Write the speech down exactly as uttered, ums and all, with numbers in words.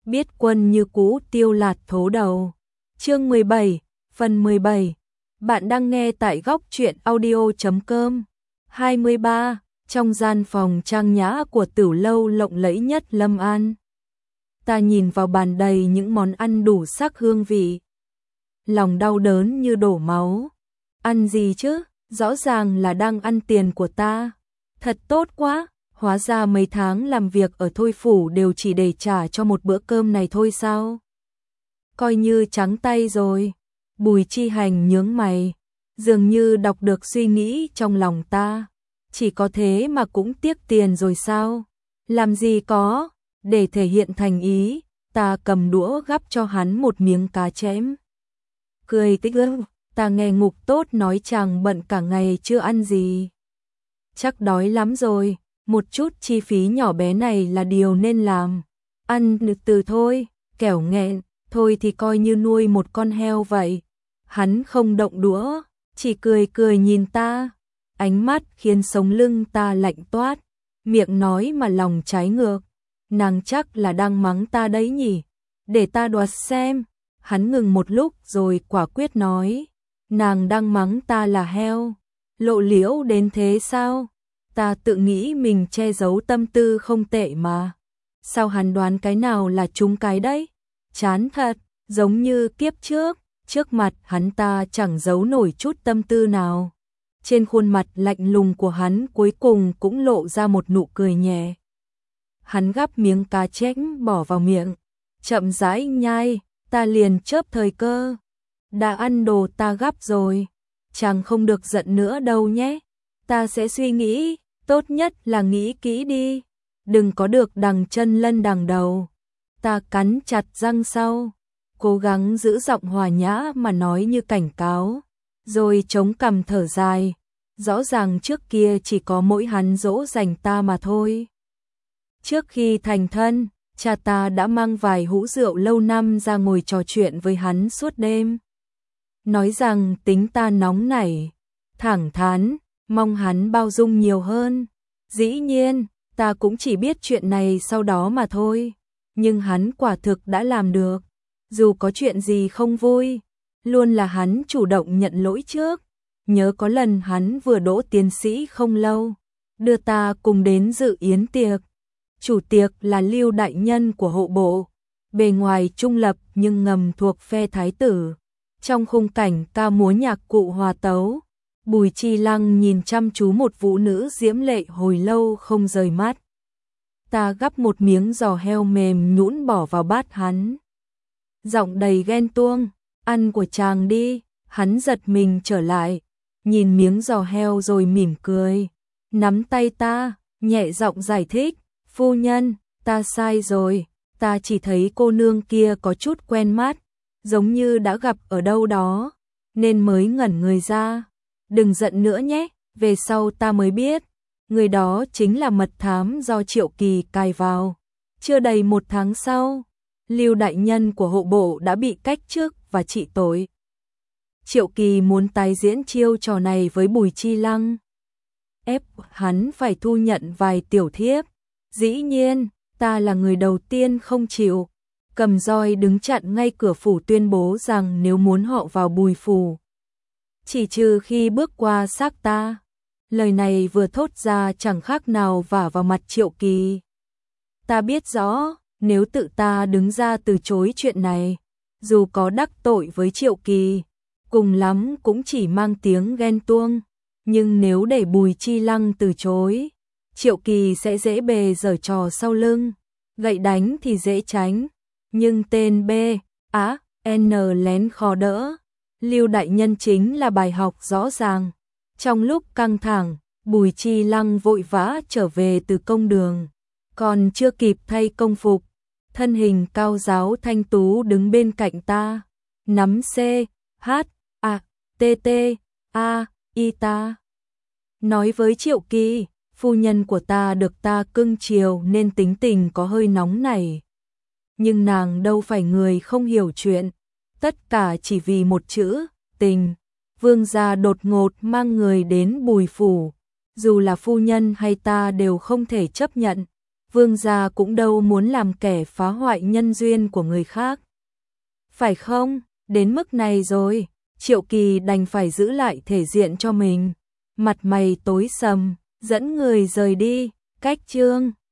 biết quân như cũ tiêu lạt thố đầu. Chương mười bảy, phần mười bảy. Bạn đang nghe tại góc truyện audio chấm com. hai mươi ba. Trong gian phòng trang nhã của Tửu lâu lộng lẫy nhất Lâm An. Ta nhìn vào bàn đầy những món ăn đủ sắc hương vị. Lòng đau đớn như đổ máu. Ăn gì chứ? Rõ ràng là đang ăn tiền của ta. Thật tốt quá, hóa ra mấy tháng làm việc ở Thôi Phủ đều chỉ để trả cho một bữa cơm này thôi sao? Coi như trắng tay rồi. Bùi Chi Hành nhướng mày, dường như đọc được suy nghĩ trong lòng ta. Chỉ có thế mà cũng tiếc tiền rồi sao? Làm gì có, để thể hiện thành ý, ta cầm đũa gắp cho hắn một miếng cá chém. Cười tích ức, ta nghe Ngục Tốt nói chàng bận cả ngày chưa ăn gì. Chắc đói lắm rồi, một chút chi phí nhỏ bé này là điều nên làm. Ăn được từ thôi, kẻo nghẹn, thôi thì coi như nuôi một con heo vậy. Hắn không động đũa, chỉ cười cười nhìn ta. Ánh mắt khiến sống lưng ta lạnh toát, miệng nói mà lòng trái ngược. Nàng chắc là đang mắng ta đấy nhỉ? Để ta đoán xem. Hắn ngừng một lúc rồi quả quyết nói. Nàng đang mắng ta là heo. Lộ liễu đến thế sao? Ta tự nghĩ mình che giấu tâm tư không tệ mà. Sao hắn đoán cái nào là trúng cái đấy? Chán thật, giống như kiếp trước. Trước mặt hắn ta chẳng giấu nổi chút tâm tư nào. Trên khuôn mặt lạnh lùng của hắn cuối cùng cũng lộ ra một nụ cười nhẹ. Hắn gắp miếng cá chém bỏ vào miệng, chậm rãi nhai, ta liền chớp thời cơ. Đã ăn đồ ta gắp rồi, chàng không được giận nữa đâu nhé. Ta sẽ suy nghĩ, tốt nhất là nghĩ kỹ đi, đừng có được đằng chân lân đằng đầu. Ta cắn chặt răng sau, cố gắng giữ giọng hòa nhã mà nói như cảnh cáo, rồi chống cằm thở dài. Rõ ràng trước kia chỉ có mỗi hắn dỗ dành ta mà thôi. Trước khi thành thân, cha ta đã mang vài hũ rượu lâu năm ra ngồi trò chuyện với hắn suốt đêm. Nói rằng tính ta nóng nảy, thẳng thắn, mong hắn bao dung nhiều hơn. Dĩ nhiên, ta cũng chỉ biết chuyện này sau đó mà thôi. Nhưng hắn quả thực đã làm được. Dù có chuyện gì không vui, luôn là hắn chủ động nhận lỗi trước. Nhớ có lần hắn vừa đỗ tiến sĩ không lâu, đưa ta cùng đến dự yến tiệc. Chủ tiệc là Lưu đại nhân của hộ bộ, bề ngoài trung lập nhưng ngầm thuộc phe thái tử. Trong khung cảnh ca múa nhạc cụ hòa tấu, Bùi Chi Lăng nhìn chăm chú một vũ nữ diễm lệ hồi lâu không rời mắt. Ta gắp một miếng giò heo mềm nhũn bỏ vào bát hắn. Giọng đầy ghen tuông, ăn của chàng đi. Hắn giật mình trở lại, nhìn miếng giò heo rồi mỉm cười, nắm tay ta, nhẹ giọng giải thích. Phu nhân, ta sai rồi, ta chỉ thấy cô nương kia có chút quen mắt, giống như đã gặp ở đâu đó, nên mới ngẩn người ra. Đừng giận nữa nhé, về sau ta mới biết, người đó chính là mật thám do Triệu Kỳ cài vào. Chưa đầy một tháng sau, Lưu đại nhân của hộ bộ đã bị cách chức và trị tội. Triệu Kỳ muốn tái diễn chiêu trò này với Bùi Chi Lăng, ép hắn phải thu nhận vài tiểu thiếp. Dĩ nhiên, ta là người đầu tiên không chịu, cầm roi đứng chặn ngay cửa phủ tuyên bố rằng nếu muốn họ vào Bùi phủ, chỉ trừ khi bước qua xác ta. Lời này vừa thốt ra chẳng khác nào vả vào mặt Triệu Kỳ. Ta biết rõ, nếu tự ta đứng ra từ chối chuyện này, dù có đắc tội với Triệu Kỳ, cùng lắm cũng chỉ mang tiếng ghen tuông. Nhưng nếu để Bùi Chi Lăng từ chối, Triệu Kỳ sẽ dễ bề giở trò sau lưng, gậy đánh thì dễ tránh, nhưng tên B, Á, N lén khó đỡ. Lưu đại nhân chính là bài học rõ ràng. Trong lúc căng thẳng, Bùi Chi Lăng vội vã trở về từ công đường, còn chưa kịp thay công phục, thân hình cao giáo thanh tú đứng bên cạnh ta, nắm C, H, A, T, T, A, I ta. Nói với Triệu Kỳ, phu nhân của ta được ta cưng chiều nên tính tình có hơi nóng nảy. Nhưng nàng đâu phải người không hiểu chuyện, tất cả chỉ vì một chữ, tình. Vương gia đột ngột mang người đến Bùi phủ, dù là phu nhân hay ta đều không thể chấp nhận. Vương gia cũng đâu muốn làm kẻ phá hoại nhân duyên của người khác. Phải không? Đến mức này rồi, Triệu Kỳ đành phải giữ lại thể diện cho mình. Mặt mày tối sầm, dẫn người rời đi, cách chương.